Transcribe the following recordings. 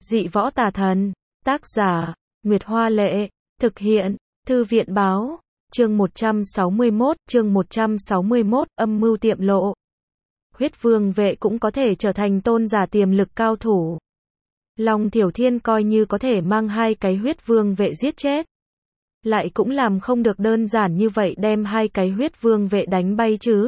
Dị võ tà thần. Tác giả, Nguyệt Hoa Lệ. Thực hiện, Thư viện Báo. Chương 161, âm mưu tiệm lộ. Huyết vương vệ cũng có thể trở thành tôn giả tiềm lực cao thủ. Long Thiểu Thiên coi như có thể mang hai cái huyết vương vệ giết chết. Lại cũng làm không được đơn giản như vậy đem hai cái huyết vương vệ đánh bay chứ.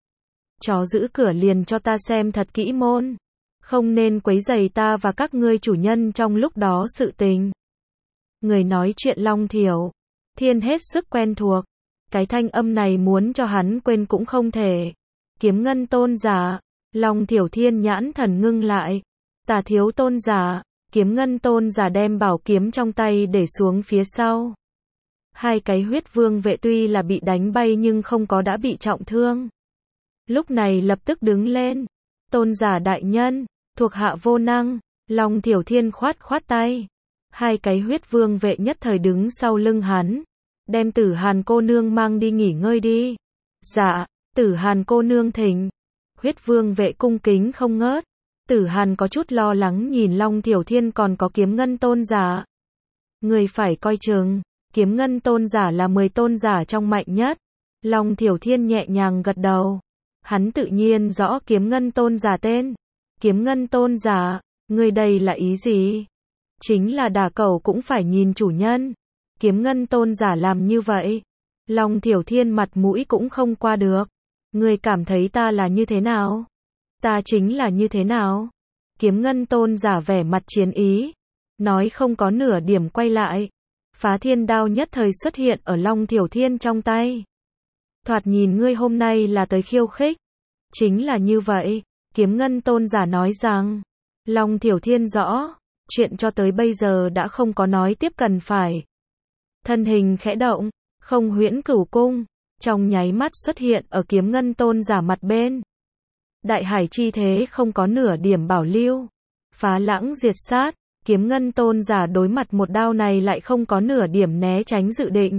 Chó giữ cửa liền cho ta xem thật kỹ môn. Không nên quấy rầy ta và các ngươi chủ nhân trong lúc đó sự tình. Người nói chuyện Long Thiểu Thiên hết sức quen thuộc. Cái thanh âm này muốn cho hắn quên cũng không thể. Kiếm ngân tôn giả. Long Thiểu Thiên nhãn thần ngưng lại. Tà thiếu tôn giả. Kiếm ngân tôn giả đem bảo kiếm trong tay để xuống phía sau. Hai cái huyết vương vệ tuy là bị đánh bay nhưng không có đã bị trọng thương. Lúc này lập tức đứng lên. Tôn giả đại nhân, thuộc hạ vô năng. Long Thiểu Thiên khoát tay. Hai cái huyết vương vệ nhất thời đứng sau lưng hắn. Đem Tử Hàn cô nương mang đi nghỉ ngơi đi. Dạ, Tử Hàn cô nương thỉnh. Huyết vương vệ cung kính không ngớt. Tử Hàn có chút lo lắng nhìn Long Thiểu Thiên còn có kiếm ngân tôn giả. Người phải coi chừng. Kiếm ngân tôn giả là 10 tôn giả trong mạnh nhất. Long Thiểu Thiên nhẹ nhàng gật đầu. Hắn tự nhiên rõ kiếm ngân tôn giả tên. Kiếm ngân tôn giả, người đây là ý gì? Chính là đả cẩu cũng phải nhìn chủ nhân. Kiếm ngân tôn giả làm như vậy. Long Thiểu Thiên mặt mũi cũng không qua được. Người cảm thấy ta là như thế nào? Ta chính là như thế nào? Kiếm ngân tôn giả vẻ mặt chiến ý. Nói không có nửa điểm quay lại. Phá thiên đao nhất thời xuất hiện ở Long Thiểu Thiên trong tay. Thoạt nhìn ngươi hôm nay là tới khiêu khích. Chính là như vậy. Kiếm ngân tôn giả nói rằng. Long Thiểu Thiên rõ. Chuyện cho tới bây giờ đã không có nói tiếp cần phải. Thân hình khẽ động. Không huyễn cửu cung. Trong nháy mắt xuất hiện ở kiếm ngân tôn giả mặt bên. Đại hải chi thế không có nửa điểm bảo lưu. Phá lãng diệt sát. Kiếm ngân tôn giả đối mặt một đao này lại không có nửa điểm né tránh dự định.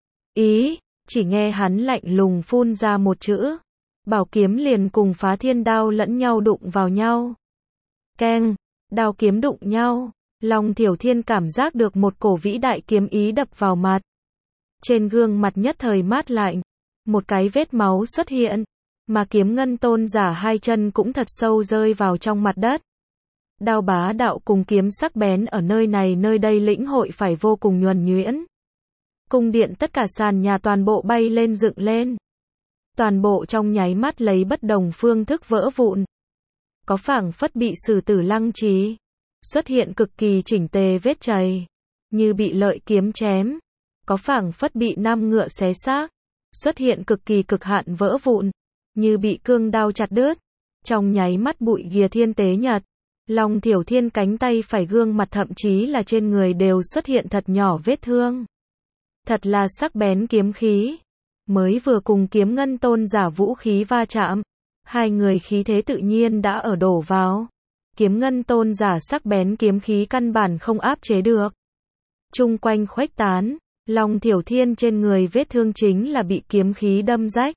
Chỉ nghe hắn lạnh lùng phun ra một chữ. Bảo kiếm liền cùng phá thiên đao lẫn nhau đụng vào nhau. Keng, đao kiếm đụng nhau. Long Thiểu Thiên cảm giác được một cổ vĩ đại kiếm ý đập vào mặt. Trên gương mặt nhất thời mát lạnh. Một cái vết máu xuất hiện. Mà kiếm ngân tôn giả hai chân cũng thật sâu rơi vào trong mặt đất. Đao bá đạo cùng kiếm sắc bén ở nơi này nơi đây lĩnh hội phải vô cùng nhuần nhuyễn. Cung điện tất cả sàn nhà toàn bộ bay lên dựng lên. Toàn bộ trong nháy mắt lấy bất đồng phương thức vỡ vụn. Có phảng phất bị sử tử lăng trí. Xuất hiện cực kỳ chỉnh tề vết chày. Như bị lợi kiếm chém. Có phảng phất bị nam ngựa xé xác. Xuất hiện cực kỳ cực hạn vỡ vụn. Như bị cương đao chặt đứt. Trong nháy mắt bụi ghìa thiên tế nhật. Long Thiểu Thiên cánh tay phải gương mặt thậm chí là trên người đều xuất hiện thật nhỏ vết thương. Thật là sắc bén kiếm khí. Mới vừa cùng kiếm ngân tôn giả vũ khí va chạm. Hai người khí thế tự nhiên đã ở đổ vào. Kiếm ngân tôn giả sắc bén kiếm khí căn bản không áp chế được. Chung quanh khuếch tán. Long Thiểu Thiên trên người vết thương chính là bị kiếm khí đâm rách.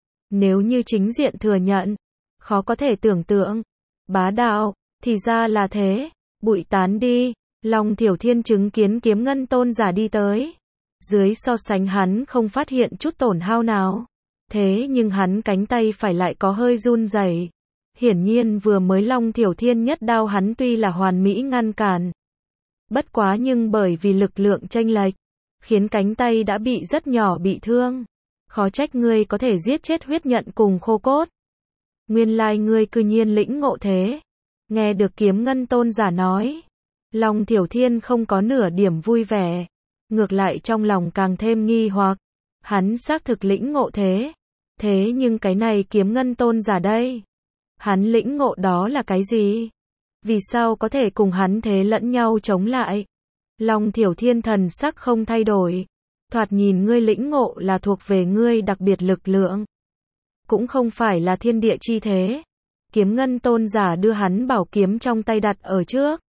Nếu như chính diện thừa nhận. Khó có thể tưởng tượng. Bá đạo. Thì ra là thế. Bụi tán đi. Long Thiểu Thiên chứng kiến kiếm ngân tôn giả đi tới. Dưới so sánh hắn không phát hiện chút tổn hao nào. Thế nhưng hắn cánh tay phải lại có hơi run rẩy. Hiển nhiên vừa mới Long Thiểu Thiên nhất đao hắn tuy là hoàn mỹ ngăn cản. Bất quá nhưng bởi vì lực lượng chênh lệch. Khiến cánh tay đã bị rất nhỏ bị thương. Khó trách ngươi có thể giết chết huyết nhận cùng khô cốt. Nguyên lai ngươi cư nhiên lĩnh ngộ thế. Nghe được kiếm ngân tôn giả nói. Long Thiểu Thiên không có nửa điểm vui vẻ. Ngược lại trong lòng càng thêm nghi hoặc. Hắn xác thực lĩnh ngộ thế. Thế nhưng cái này kiếm ngân tôn giả đây. Hắn lĩnh ngộ đó là cái gì? Vì sao có thể cùng hắn thế lẫn nhau chống lại? Long Thiểu Thiên thần sắc không thay đổi. Thoạt nhìn ngươi lĩnh ngộ là thuộc về ngươi đặc biệt lực lượng. Cũng không phải là thiên địa chi thế. Kiếm ngân tôn giả đưa hắn bảo kiếm trong tay đặt ở trước.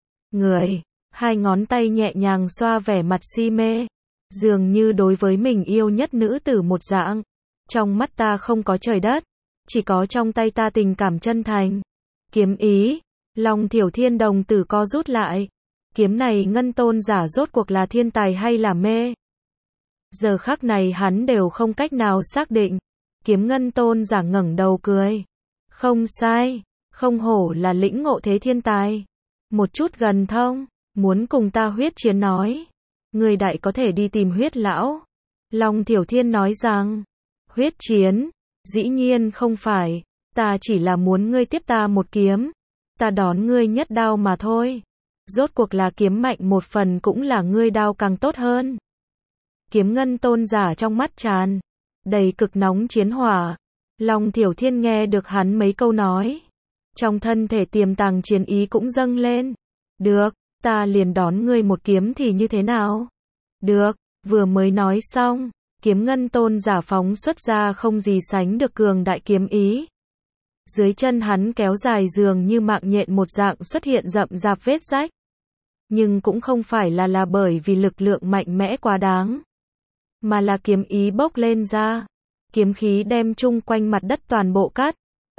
Người, hai ngón tay nhẹ nhàng xoa vẻ mặt si mê. Dường như đối với mình yêu nhất nữ tử một dạng. Trong mắt ta không có trời đất. Chỉ có trong tay ta tình cảm chân thành. Kiếm ý. Long Thiểu Thiên đồng tử co rút lại. Kiếm này ngân tôn giả rốt cuộc là thiên tài hay là mê? Giờ khắc này hắn đều không cách nào xác định. Kiếm ngân tôn giả ngẩng đầu cười. Không sai, không hổ là lĩnh ngộ thế thiên tài. Một chút gần thông, muốn cùng ta huyết chiến nói. Người đại có thể đi tìm huyết lão. Long Thiểu Thiên nói rằng, huyết chiến, dĩ nhiên không phải, ta chỉ là muốn ngươi tiếp ta một kiếm. Ta đón ngươi nhất đao mà thôi. Rốt cuộc là kiếm mạnh một phần cũng là ngươi đao càng tốt hơn. Kiếm ngân tôn giả trong mắt tràn đầy cực nóng chiến hỏa. Long Thiểu Thiên nghe được hắn mấy câu nói. Trong thân thể tiềm tàng chiến ý cũng dâng lên. Được, ta liền đón ngươi một kiếm thì như thế nào? Được, vừa mới nói xong, kiếm ngân tôn giả phóng xuất ra không gì sánh được cường đại kiếm ý. Dưới chân hắn kéo dài dường như mạng nhện một dạng xuất hiện rậm rạp vết rách. Nhưng cũng không phải là bởi vì lực lượng mạnh mẽ quá đáng. Mà là kiếm ý bốc lên ra. Kiếm khí đem chung quanh mặt đất toàn bộ cắt.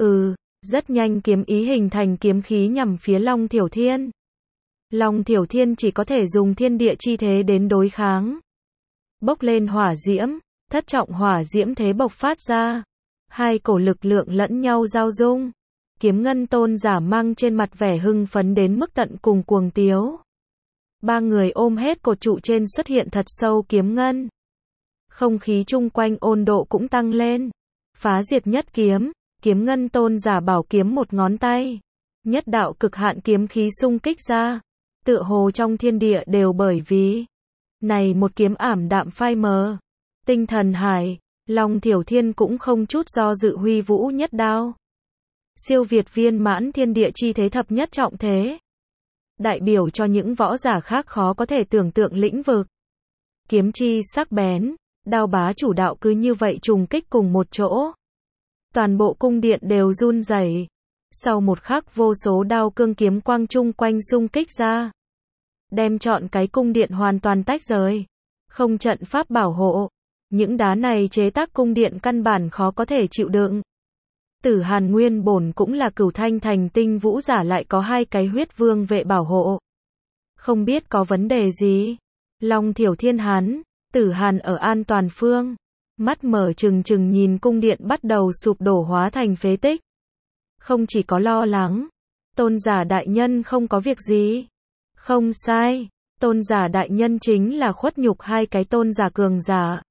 Rất nhanh kiếm ý hình thành kiếm khí nhằm phía Long Thiểu Thiên. Long Thiểu Thiên chỉ có thể dùng thiên địa chi thế đến đối kháng. Bốc lên hỏa diễm, thất trọng hỏa diễm thế bộc phát ra. Hai cổ lực lượng lẫn nhau giao dung. Kiếm ngân tôn giả mang trên mặt vẻ hưng phấn đến mức tận cùng cuồng tiếu. Ba người ôm hết cột trụ trên xuất hiện thật sâu kiếm ngân. Không khí chung quanh ôn độ cũng tăng lên. Phá diệt nhất kiếm, kiếm ngân tôn giả bảo kiếm một ngón tay. Nhất đạo cực hạn kiếm khí xung kích ra. Tựa hồ trong thiên địa đều bởi vì này một kiếm ảm đạm phai mờ. Tinh thần hải, Long Thiểu Thiên cũng không chút do dự huy vũ nhất đao. Siêu việt viên mãn thiên địa chi thế thập nhất trọng thế. Đại biểu cho những võ giả khác khó có thể tưởng tượng lĩnh vực. Kiếm chi sắc bén, đao bá chủ đạo cứ như vậy trùng kích cùng một chỗ. Toàn bộ cung điện đều run rẩy. Sau một khắc vô số đao cương kiếm quang chung quanh xung kích ra. Đem trọn cái cung điện hoàn toàn tách rời. Không trận pháp bảo hộ. Những đá này chế tác cung điện căn bản khó có thể chịu đựng. Tử Hàn nguyên bổn cũng là cửu thanh thành tinh vũ giả lại có hai cái huyết vương vệ bảo hộ. Không biết có vấn đề gì. Long Thiểu Thiên hắn, Tử Hàn ở an toàn phương. Mắt mở trừng trừng nhìn cung điện bắt đầu sụp đổ hóa thành phế tích. Không chỉ có lo lắng. Tôn giả đại nhân không có việc gì. Không sai. Tôn giả đại nhân chính là khuất nhục hai cái tôn giả cường giả.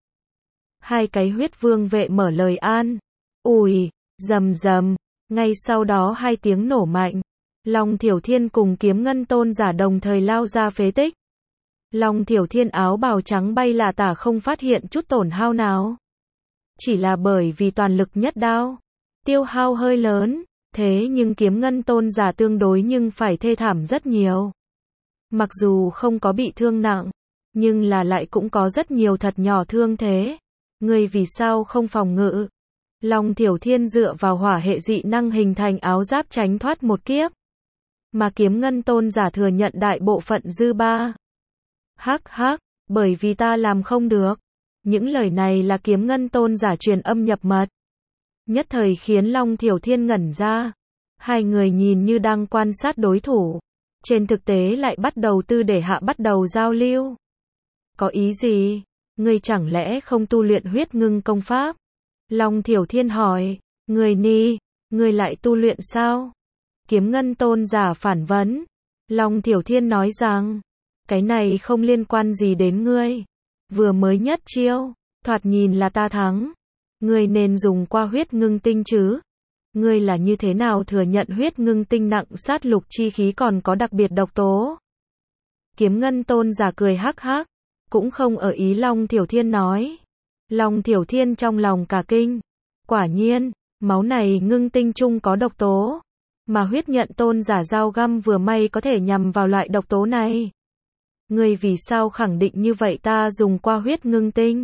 Hai cái huyết vương vệ mở lời an. Ùi, rầm rầm. Ngay sau đó hai tiếng nổ mạnh. Long Thiểu Thiên cùng kiếm ngân tôn giả đồng thời lao ra phế tích. Long Thiểu Thiên áo bào trắng bay là tả không phát hiện chút tổn hao nào. Chỉ là bởi vì toàn lực nhất đao. Tiêu hao hơi lớn. Thế nhưng kiếm ngân tôn giả tương đối nhưng phải thê thảm rất nhiều. Mặc dù không có bị thương nặng. Nhưng là lại cũng có rất nhiều thật nhỏ thương thế. Người vì sao không phòng ngự? Long Thiểu Thiên dựa vào hỏa hệ dị năng hình thành áo giáp tránh thoát một kiếp. Mà kiếm ngân tôn giả thừa nhận đại bộ phận dư ba. Hắc hắc, bởi vì ta làm không được. Những lời này là kiếm ngân tôn giả truyền âm nhập mật. Nhất thời khiến Long Thiểu Thiên ngẩn ra. Hai người nhìn như đang quan sát đối thủ. Trên thực tế lại bắt đầu tư để hạ bắt đầu giao lưu. Có ý gì? Ngươi chẳng lẽ không tu luyện huyết ngưng công pháp? Long Thiểu Thiên hỏi. Ngươi lại tu luyện sao? Kiếm ngân tôn giả phản vấn. Long Thiểu Thiên nói rằng. Cái này không liên quan gì đến ngươi. Vừa mới nhất chiêu. Thoạt nhìn là ta thắng. Ngươi nên dùng qua huyết ngưng tinh chứ? Ngươi là như thế nào thừa nhận huyết ngưng tinh nặng sát lục chi khí còn có đặc biệt độc tố? Kiếm ngân tôn giả cười hắc hắc. Cũng không ở ý Long Thiểu Thiên nói. Long Thiểu Thiên trong lòng cả kinh. Quả nhiên, máu này ngưng tinh chung có độc tố. Mà huyết nhận tôn giả dao găm vừa may có thể nhằm vào loại độc tố này. Ngươi vì sao khẳng định như vậy ta dùng qua huyết ngưng tinh?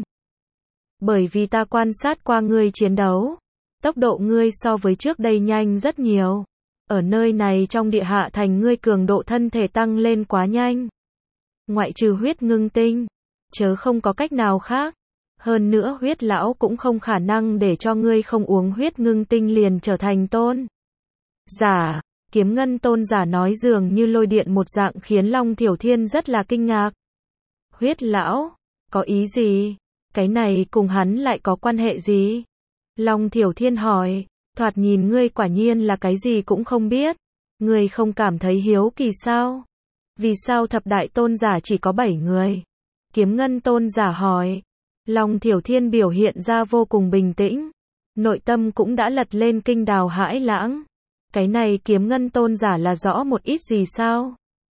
Bởi vì ta quan sát qua ngươi chiến đấu. Tốc độ ngươi so với trước đây nhanh rất nhiều. Ở nơi này trong địa hạ thành ngươi cường độ thân thể tăng lên quá nhanh. Ngoại trừ huyết ngưng tinh, chớ không có cách nào khác. Hơn nữa huyết lão cũng không khả năng để cho ngươi không uống huyết ngưng tinh liền trở thành tôn giả. Kiếm ngân tôn giả nói dường như lôi điện một dạng khiến Long Thiểu Thiên rất là kinh ngạc. Huyết lão, có ý gì? Cái này cùng hắn lại có quan hệ gì? Long Thiểu Thiên hỏi, thoạt nhìn ngươi quả nhiên là cái gì cũng không biết. Ngươi không cảm thấy hiếu kỳ sao? Vì sao thập đại tôn giả chỉ có 7 người? Kiếm ngân tôn giả hỏi. Long Thiểu Thiên biểu hiện ra vô cùng bình tĩnh. Nội tâm cũng đã lật lên kinh đào hãi lãng. Cái này kiếm ngân tôn giả là rõ một ít gì sao?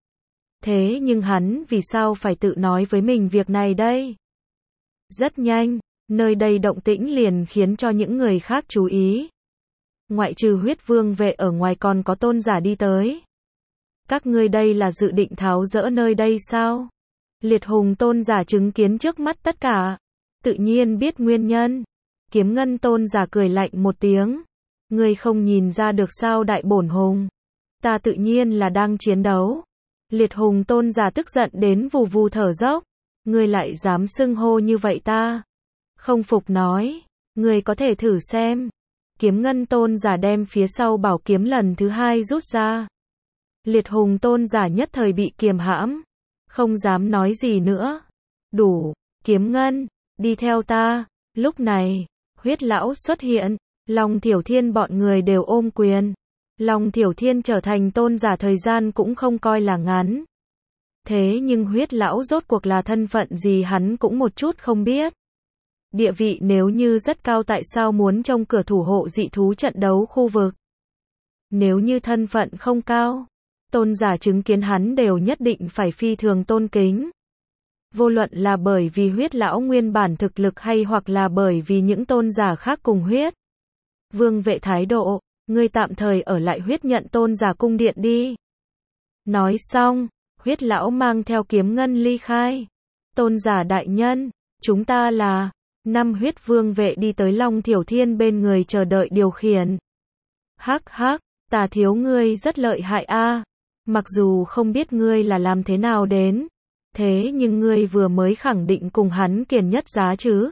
Thế nhưng hắn vì sao phải tự nói với mình việc này đây? Rất nhanh, nơi đây động tĩnh liền khiến cho những người khác chú ý. Ngoại trừ huyết vương vệ ở ngoài còn có tôn giả đi tới. Các ngươi đây là dự định tháo dỡ nơi đây sao? Liệt hùng tôn giả chứng kiến trước mắt tất cả. Tự nhiên biết nguyên nhân. Kiếm ngân tôn giả cười lạnh một tiếng. Ngươi không nhìn ra được sao đại bổn hùng? Ta tự nhiên là đang chiến đấu. Liệt hùng tôn giả tức giận đến vù vù thở dốc. Ngươi lại dám xưng hô như vậy ta? Không phục nói. Ngươi có thể thử xem. Kiếm ngân tôn giả đem phía sau bảo kiếm lần thứ 2 rút ra. Liệt hùng tôn giả nhất thời bị kiềm hãm. Không dám nói gì nữa. Đủ, kiếm ngân, đi theo ta. Lúc này, huyết lão xuất hiện. Long Thiểu Thiên bọn người đều ôm quyền. Long Thiểu Thiên trở thành tôn giả thời gian cũng không coi là ngắn. Thế nhưng huyết lão rốt cuộc là thân phận gì hắn cũng một chút không biết. Địa vị nếu như rất cao tại sao muốn trông cửa thủ hộ dị thú trận đấu khu vực. Nếu như thân phận không cao, tôn giả chứng kiến hắn đều nhất định phải phi thường tôn kính. Vô luận là bởi vì huyết lão nguyên bản thực lực hay hoặc là bởi vì những tôn giả khác cùng huyết vương vệ thái độ, ngươi tạm thời ở lại huyết nhận tôn giả cung điện đi. Nói xong, huyết lão mang theo kiếm ngân ly khai. Tôn giả đại nhân, chúng ta là 5 huyết vương vệ đi tới Long Thiểu Thiên bên người chờ đợi điều khiển. Hắc hắc, Tà thiếu ngươi rất lợi hại a. Mặc dù không biết ngươi là làm thế nào đến, thế nhưng ngươi vừa mới khẳng định cùng hắn kiền nhất giá chứ.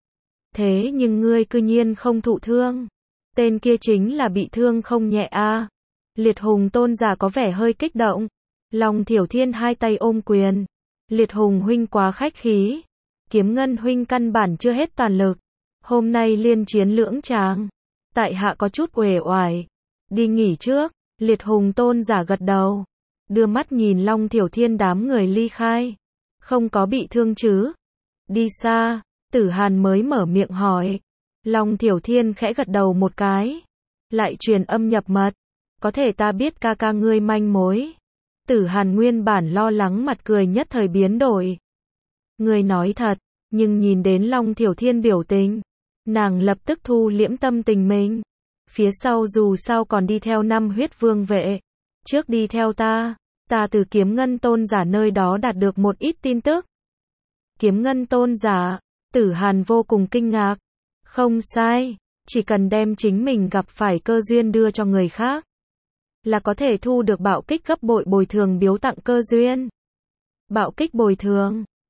Thế nhưng ngươi cư nhiên không thụ thương. Tên kia chính là bị thương không nhẹ a. Liệt hùng tôn giả có vẻ hơi kích động. Long Thiểu Thiên hai tay ôm quyền. Liệt hùng huynh quá khách khí. Kiếm ngân huynh căn bản chưa hết toàn lực. Hôm nay liên chiến lưỡng tràng. Tại hạ có chút uể oải. Đi nghỉ trước. Liệt hùng tôn giả gật đầu. Đưa mắt nhìn Long Thiểu Thiên đám người ly khai. Không có bị thương chứ? Đi xa. Tử Hàn mới mở miệng hỏi. Long Thiểu Thiên khẽ gật đầu một cái. Lại truyền âm nhập mật. Có thể ta biết ca ca ngươi manh mối. Tử Hàn nguyên bản lo lắng mặt cười nhất thời biến đổi. Ngươi nói thật, nhưng nhìn đến Long Thiểu Thiên biểu tình, nàng lập tức thu liễm tâm tình mình. Phía sau dù sao còn đi theo 5 huyết vương vệ. Trước đi theo ta từ kiếm ngân tôn giả nơi đó đạt được một ít tin tức. Kiếm ngân tôn giả, Tử Hàn vô cùng kinh ngạc. Không sai, chỉ cần đem chính mình gặp phải cơ duyên đưa cho người khác, là có thể thu được bạo kích gấp bội bồi thường biếu tặng cơ duyên. Bạo kích bồi thường,